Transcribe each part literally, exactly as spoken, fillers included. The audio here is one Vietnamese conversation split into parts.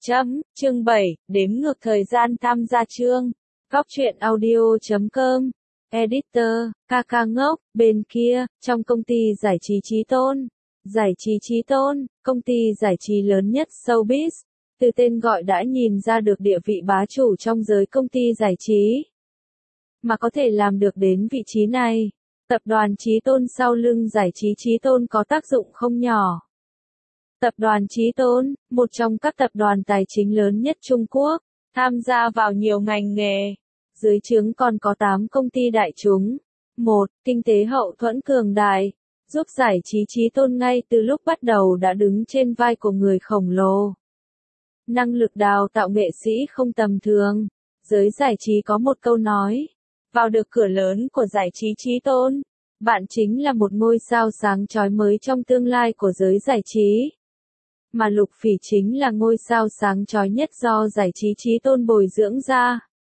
Chấm, chương bảy, đếm ngược thời gian tham gia chương. Góc truyện audio chấm com. Editor, ca ca ngốc, bên kia, trong công ty giải trí Chí Tôn. Giải trí Chí Tôn, công ty giải trí lớn nhất showbiz. Từ tên gọi đã nhìn ra được địa vị bá chủ trong giới công ty giải trí. Mà có thể làm được đến vị trí này, tập đoàn Chí Tôn sau lưng giải trí Chí Tôn có tác dụng không nhỏ. Tập đoàn Chí Tôn, một trong các tập đoàn tài chính lớn nhất Trung Quốc, tham gia vào nhiều ngành nghề. Dưới trướng còn có tám công ty đại chúng. một. Kinh tế hậu thuẫn cường đại, giúp giải trí Chí Tôn ngay từ lúc bắt đầu đã đứng trên vai của người khổng lồ. Năng lực đào tạo nghệ sĩ không tầm thường. Giới giải trí có một câu nói, vào được cửa lớn của giải trí Chí Tôn, bạn chính là một ngôi sao sáng chói mới trong tương lai của giới giải trí. Mà Lục Phỉ chính là ngôi sao sáng chói nhất do giải trí Chí Tôn bồi dưỡng ra.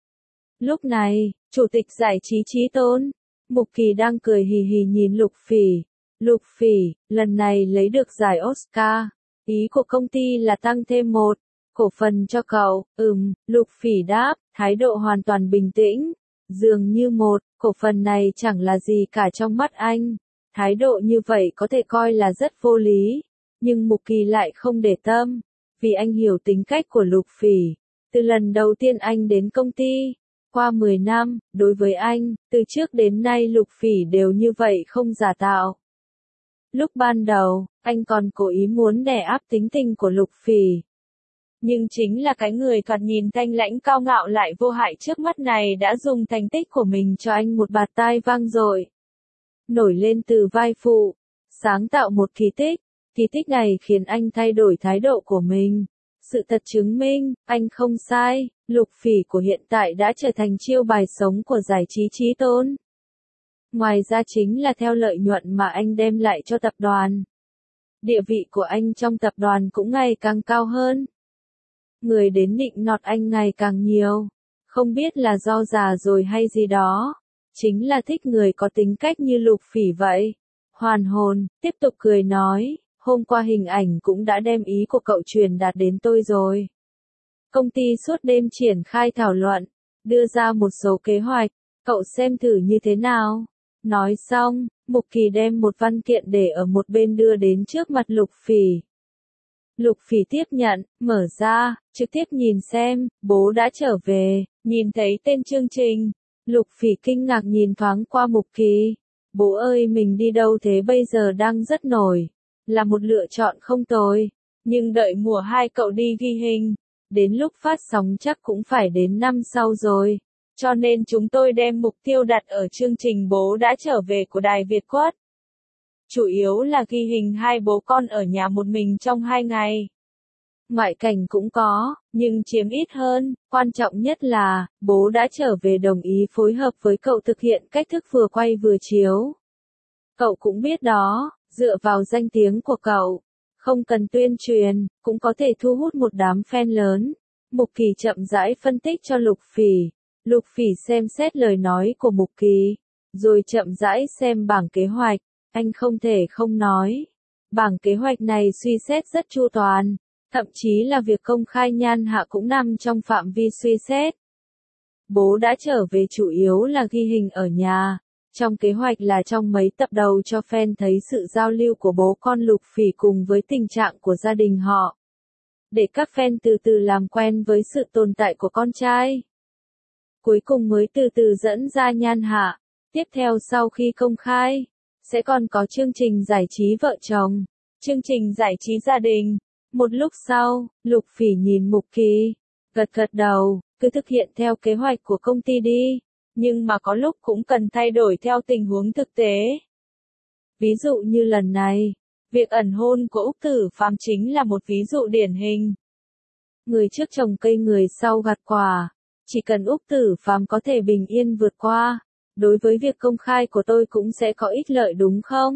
Lúc này, Chủ tịch giải trí Chí Tôn, Mục Kỳ đang cười hì hì nhìn Lục Phỉ. Lục Phỉ, lần này lấy được giải Oscar. Ý của công ty là tăng thêm một cổ phần cho cậu. Ừm, Lục Phỉ đáp, thái độ hoàn toàn bình tĩnh. Dường như một cổ phần này chẳng là gì cả trong mắt anh. Thái độ như vậy có thể coi là rất vô lý. Nhưng Mục Kỳ lại không để tâm, vì anh hiểu tính cách của Lục Phỉ. Từ lần đầu tiên anh đến công ty, qua mười năm, đối với anh, từ trước đến nay Lục Phỉ đều như vậy không giả tạo. Lúc ban đầu, anh còn cố ý muốn đè áp tính tình của Lục Phỉ. Nhưng chính là cái người thoạt nhìn thanh lãnh cao ngạo lại vô hại trước mắt này đã dùng thành tích của mình cho anh một bạt tai vang dội. Nổi lên từ vai phụ, sáng tạo một kỳ tích. Kỳ tích này khiến anh thay đổi thái độ của mình. Sự thật chứng minh, anh không sai, Lục Phỉ của hiện tại đã trở thành chiêu bài sống của giải trí Chí Tôn. Ngoài ra chính là theo lợi nhuận mà anh đem lại cho tập đoàn. Địa vị của anh trong tập đoàn cũng ngày càng cao hơn. Người đến nịnh nọt anh ngày càng nhiều. Không biết là do già rồi hay gì đó. Chính là thích người có tính cách như Lục Phỉ vậy. Hoàn hồn, tiếp tục cười nói. Hôm qua hình ảnh cũng đã đem ý của cậu truyền đạt đến tôi rồi. Công ty suốt đêm triển khai thảo luận, đưa ra một số kế hoạch, cậu xem thử như thế nào. Nói xong, Mục Kỳ đem một văn kiện để ở một bên đưa đến trước mặt Lục Phỉ. Lục Phỉ tiếp nhận, mở ra, trực tiếp nhìn xem, bố đã trở về, nhìn thấy tên chương trình. Lục Phỉ kinh ngạc nhìn thoáng qua Mục Kỳ. Bố ơi, mình đi đâu thế, bây giờ đang rất nổi. Là một lựa chọn không tồi, nhưng đợi mùa hai cậu đi ghi hình, đến lúc phát sóng chắc cũng phải đến năm sau rồi, cho nên chúng tôi đem mục tiêu đặt ở chương trình Bố đã trở về của Đài Việt Quất. Chủ yếu là ghi hình hai bố con ở nhà một mình trong hai ngày. Ngoại cảnh cũng có, nhưng chiếm ít hơn, quan trọng nhất là, bố đã trở về đồng ý phối hợp với cậu thực hiện cách thức vừa quay vừa chiếu. Cậu cũng biết đó. Dựa vào danh tiếng của cậu, không cần tuyên truyền, cũng có thể thu hút một đám fan lớn. Mục Kỳ chậm rãi phân tích cho Lục Phỉ. Lục Phỉ xem xét lời nói của Mục Kỳ, rồi chậm rãi xem bảng kế hoạch. Anh không thể không nói. Bảng kế hoạch này suy xét rất chu toàn, thậm chí là việc công khai nhan hạ cũng nằm trong phạm vi suy xét. Bố đã trở về chủ yếu là ghi hình ở nhà. Trong kế hoạch là trong mấy tập đầu cho fan thấy sự giao lưu của bố con Lục Phỉ cùng với tình trạng của gia đình họ. Để các fan từ từ làm quen với sự tồn tại của con trai. Cuối cùng mới từ từ dẫn ra nhan hạ. Tiếp theo sau khi công khai, sẽ còn có chương trình giải trí vợ chồng, chương trình giải trí gia đình. Một lúc sau, Lục Phỉ nhìn Mục Kỳ, gật gật đầu, cứ thực hiện theo kế hoạch của công ty đi. Nhưng mà có lúc cũng cần thay đổi theo tình huống thực tế. Ví dụ như lần này, việc ẩn hôn của Úc Tử Phàm chính là một ví dụ điển hình. Người trước trồng cây người sau gặt quả, chỉ cần Úc Tử Phàm có thể bình yên vượt qua, đối với việc công khai của tôi cũng sẽ có ích lợi đúng không?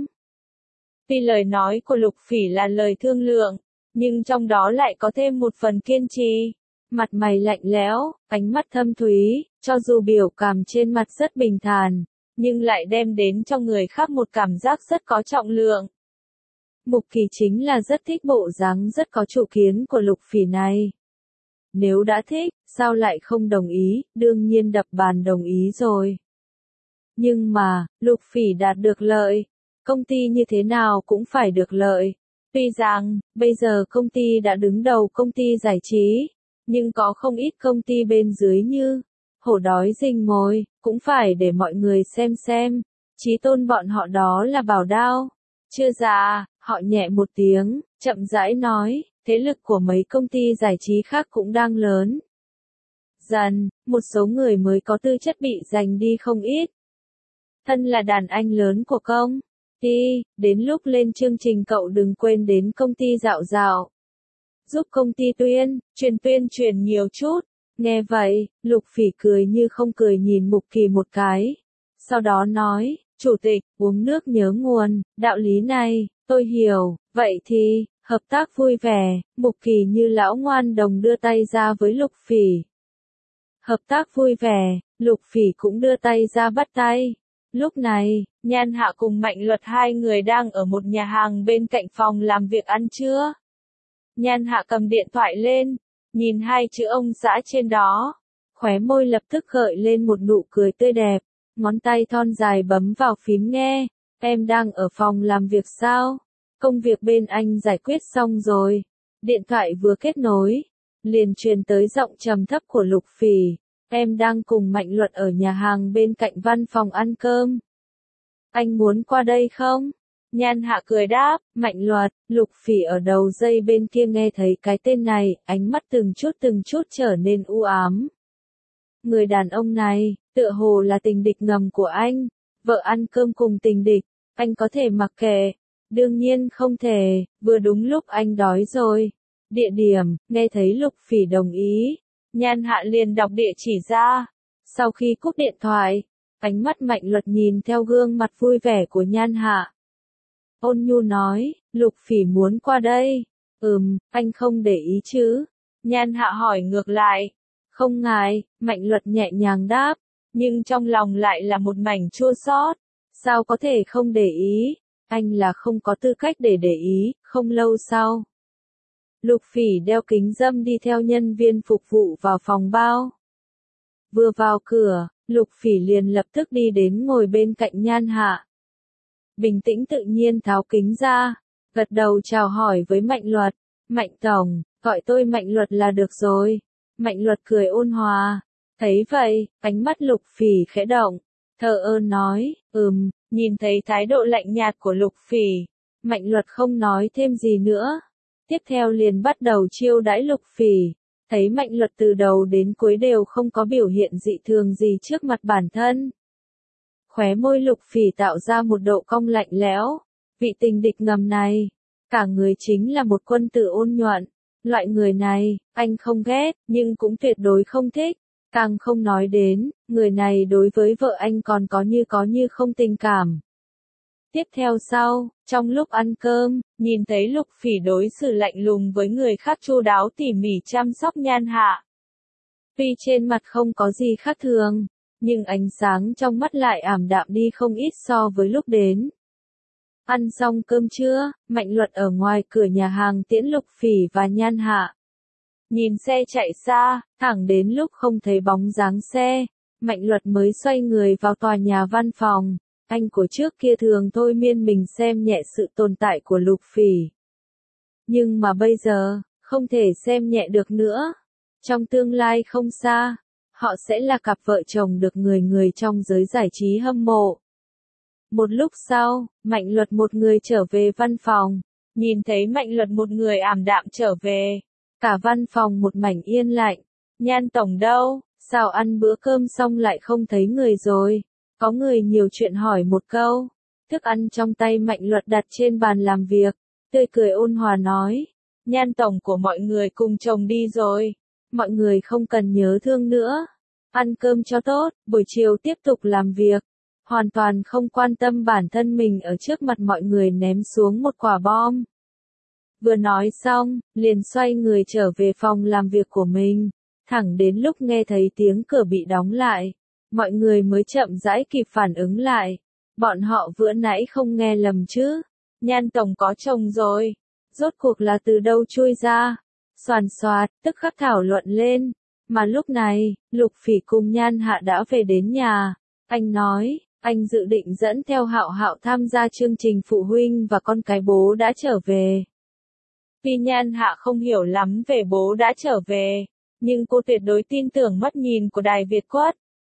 Vì lời nói của Lục Phỉ là lời thương lượng, nhưng trong đó lại có thêm một phần kiên trì. Mặt mày lạnh lẽo, ánh mắt thâm thúy, cho dù biểu cảm trên mặt rất bình thản, nhưng lại đem đến cho người khác một cảm giác rất có trọng lượng. Mục Kỳ chính là rất thích bộ dáng rất có chủ kiến của Lục Phỉ này. nếu đã thích, sao lại không đồng ý, đương nhiên đập bàn đồng ý rồi. Nhưng mà, Lục Phỉ đạt được lợi, công ty như thế nào cũng phải được lợi. Tuy rằng, bây giờ công ty đã đứng đầu công ty giải trí, nhưng có không ít công ty bên dưới như hổ đói rình mồi, cũng phải để mọi người xem xem, chí tôn bọn họ đó là bảo đao. Chưa già, họ nhẹ một tiếng, chậm rãi nói, thế lực của mấy công ty giải trí khác cũng đang lớn dần, một số người mới có tư chất bị giành đi không ít. Thân là đàn anh lớn của công ty, đến lúc lên chương trình cậu đừng quên đến công ty dạo dạo. Giúp công ty tuyên, truyền tuyên truyền nhiều chút. Nghe vậy, Lục Phỉ cười như không cười nhìn Mục Kỳ một cái. Sau đó nói, chủ tịch, uống nước nhớ nguồn, đạo lý này, tôi hiểu, vậy thì, hợp tác vui vẻ, Mục Kỳ như lão ngoan đồng đưa tay ra với Lục Phỉ. Hợp tác vui vẻ, Lục Phỉ cũng đưa tay ra bắt tay. Lúc này, Nhan Hạ cùng Mạnh Luật hai người đang ở một nhà hàng bên cạnh phòng làm việc ăn trưa. Nhan Hạ cầm điện thoại lên, nhìn hai chữ ông xã trên đó. Khóe môi lập tức gợi lên một nụ cười tươi đẹp, ngón tay thon dài bấm vào phím nghe. Em đang ở phòng làm việc sao? Công việc bên anh giải quyết xong rồi. Điện thoại vừa kết nối, liền truyền tới giọng trầm thấp của Lục Phỉ. Em đang cùng Mạnh Luật ở nhà hàng bên cạnh văn phòng ăn cơm. Anh muốn qua đây không? Nhan Hạ cười đáp, Mạnh Luật. Lục Phỉ ở đầu dây bên kia nghe thấy cái tên này, ánh mắt từng chút từng chút trở nên u ám. Người đàn ông này, tựa hồ là tình địch ngầm của anh. Vợ ăn cơm cùng tình địch, anh có thể mặc kệ. Đương nhiên không thể, vừa đúng lúc anh đói rồi. Địa điểm, nghe thấy Lục Phỉ đồng ý. Nhan Hạ liền đọc địa chỉ ra. Sau khi cúp điện thoại, ánh mắt Mạnh Luật nhìn theo gương mặt vui vẻ của Nhan Hạ. Ôn nhu nói, Lục Phỉ muốn qua đây. Ừm, anh không để ý chứ? Nhan Hạ hỏi ngược lại. Không ngại, Mạnh Luật nhẹ nhàng đáp, nhưng trong lòng lại là một mảnh chua xót. Sao có thể không để ý? Anh là không có tư cách để để ý. Không lâu sau, Lục Phỉ đeo kính râm đi theo nhân viên phục vụ vào phòng bao. Vừa vào cửa, Lục Phỉ liền lập tức đi đến ngồi bên cạnh Nhan Hạ. Bình tĩnh tự nhiên tháo kính ra, gật đầu chào hỏi với Mạnh Luật. Mạnh tổng, gọi tôi Mạnh Luật là được rồi. Mạnh Luật cười ôn hòa. Thấy vậy, ánh mắt Lục Phỉ khẽ động, thờ ơ nói, ừm, nhìn thấy thái độ lạnh nhạt của Lục Phỉ. Mạnh Luật không nói thêm gì nữa. Tiếp theo liền bắt đầu chiêu đãi Lục Phỉ. Thấy Mạnh Luật từ đầu đến cuối đều không có biểu hiện dị thường gì trước mặt bản thân. Khóe môi Lục Phỉ tạo ra một độ cong lạnh lẽo. Vị tình địch ngầm này, cả người chính là một quân tử ôn nhuận. Loại người này, anh không ghét, nhưng cũng tuyệt đối không thích. Càng không nói đến, người này đối với vợ anh còn có như có như không tình cảm. Tiếp theo sau, trong lúc ăn cơm, nhìn thấy Lục Phỉ đối xử lạnh lùng với người khác chu đáo tỉ mỉ chăm sóc Nhan Hạ. Tuy trên mặt không có gì khác thường, nhưng ánh sáng trong mắt lại ảm đạm đi không ít so với lúc đến. Ăn xong cơm trưa, Mạnh Luật ở ngoài cửa nhà hàng tiễn Lục Phỉ và Nhan Hạ. Nhìn xe chạy xa, thẳng đến lúc không thấy bóng dáng xe, Mạnh Luật mới xoay người vào tòa nhà văn phòng. Anh của trước kia thường thôi miên mình xem nhẹ sự tồn tại của Lục Phỉ. Nhưng mà bây giờ, không thể xem nhẹ được nữa. Trong tương lai không xa, họ sẽ là cặp vợ chồng được người người trong giới giải trí hâm mộ. Một lúc sau, Mạnh Luật một người trở về văn phòng. Nhìn thấy Mạnh Luật một người ảm đạm trở về. Cả văn phòng một mảnh yên lạnh. Nhan tổng đâu? Sao ăn bữa cơm xong lại không thấy người rồi? Có người nhiều chuyện hỏi một câu. Thức ăn trong tay Mạnh Luật đặt trên bàn làm việc. Tươi cười ôn hòa nói. Nhan tổng của mọi người cùng chồng đi rồi. Mọi người không cần nhớ thương nữa. Ăn cơm cho tốt, buổi chiều tiếp tục làm việc. Hoàn toàn không quan tâm bản thân mình ở trước mặt mọi người ném xuống một quả bom. Vừa nói xong, liền xoay người trở về phòng làm việc của mình. Thẳng đến lúc nghe thấy tiếng cửa bị đóng lại, mọi người mới chậm rãi kịp phản ứng lại. Bọn họ vừa nãy không nghe lầm chứ. Nhan tổng có chồng rồi. Rốt cuộc là từ đâu chui ra? Soàn soạt, tức khắc thảo luận lên. Mà lúc này, Lục Phỉ cùng Nhan Hạ đã về đến nhà. Anh nói, anh dự định dẫn theo Hạo Hạo tham gia chương trình phụ huynh và con cái bố đã trở về. Tuy Nhan Hạ không hiểu lắm về bố đã trở về, nhưng cô tuyệt đối tin tưởng mắt nhìn của Đài Việt Quất.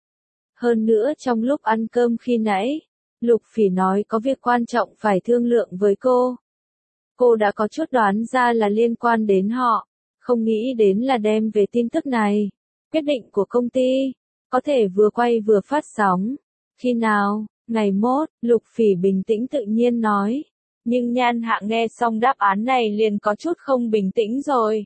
Hơn nữa trong lúc ăn cơm khi nãy, Lục Phỉ nói có việc quan trọng phải thương lượng với cô. Cô đã có chút đoán ra là liên quan đến họ, không nghĩ đến là đem về tin tức này. Quyết định của công ty, có thể vừa quay vừa phát sóng. Khi nào, ngày mốt, Lục Phỉ bình tĩnh tự nhiên nói. Nhưng Nhan Hạ nghe xong đáp án này liền có chút không bình tĩnh rồi.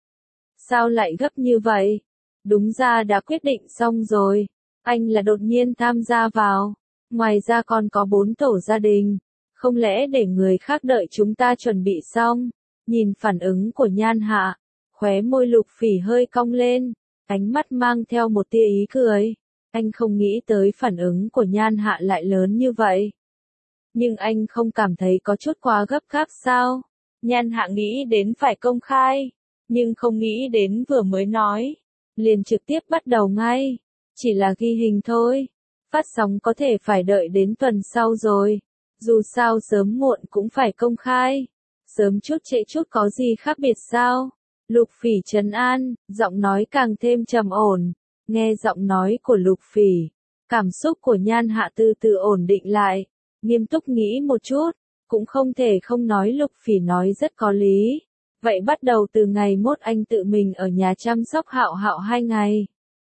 Sao lại gấp như vậy? Đúng ra đã quyết định xong rồi. Anh là đột nhiên tham gia vào. Ngoài ra còn có bốn tổ gia đình. Không lẽ để người khác đợi chúng ta chuẩn bị xong? Nhìn phản ứng của Nhan Hạ, khóe môi Lục Phỉ hơi cong lên, ánh mắt mang theo một tia ý cười. Anh không nghĩ tới phản ứng của Nhan Hạ lại lớn như vậy. Nhưng anh không cảm thấy có chút quá gấp gáp sao? Nhan Hạ nghĩ đến phải công khai, nhưng không nghĩ đến vừa mới nói, liền trực tiếp bắt đầu ngay. Chỉ là ghi hình thôi. Phát sóng có thể phải đợi đến tuần sau rồi. Dù sao sớm muộn cũng phải công khai. Sớm chút trễ chút có gì khác biệt sao? Lục Phỉ trấn an, giọng nói càng thêm trầm ổn. Nghe giọng nói của Lục Phỉ, cảm xúc của Nhan Hạ từ từ ổn định lại. Nghiêm túc nghĩ một chút, cũng không thể không nói Lục Phỉ nói rất có lý. Vậy bắt đầu từ ngày mốt anh tự mình ở nhà chăm sóc Hạo Hạo hai ngày.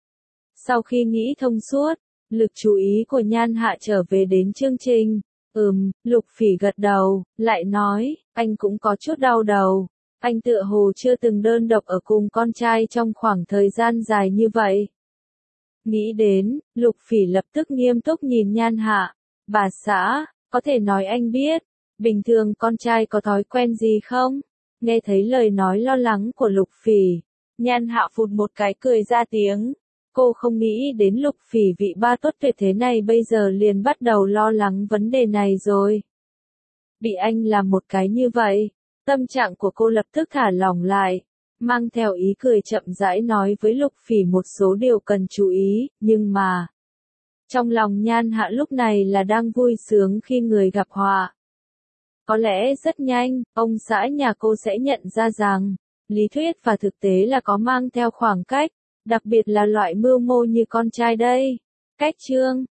Sau khi nghĩ thông suốt, lực chú ý của Nhan Hạ trở về đến chương trình. Ừm, Lục Phỉ gật đầu, lại nói, anh cũng có chút đau đầu. Anh tựa hồ chưa từng đơn độc ở cùng con trai trong khoảng thời gian dài như vậy. Nghĩ đến, Lục Phỉ lập tức nghiêm túc nhìn Nhan Hạ. Bà xã, có thể nói anh biết, bình thường con trai có thói quen gì không? Nghe thấy lời nói lo lắng của Lục Phỉ, Nhan Hạ phụt một cái cười ra tiếng. Cô không nghĩ đến Lục Phỉ vị ba tốt tuyệt thế này bây giờ liền bắt đầu lo lắng vấn đề này rồi. Bị anh làm một cái như vậy, tâm trạng của cô lập tức thả lỏng lại, mang theo ý cười chậm rãi nói với Lục Phỉ một số điều cần chú ý, nhưng mà trong lòng Nhan Hạ lúc này là đang vui sướng khi người gặp họa. Có lẽ rất nhanh, ông xã nhà cô sẽ nhận ra rằng, lý thuyết và thực tế là có mang theo khoảng cách, đặc biệt là loại mưu mô như con trai đây. Cách chương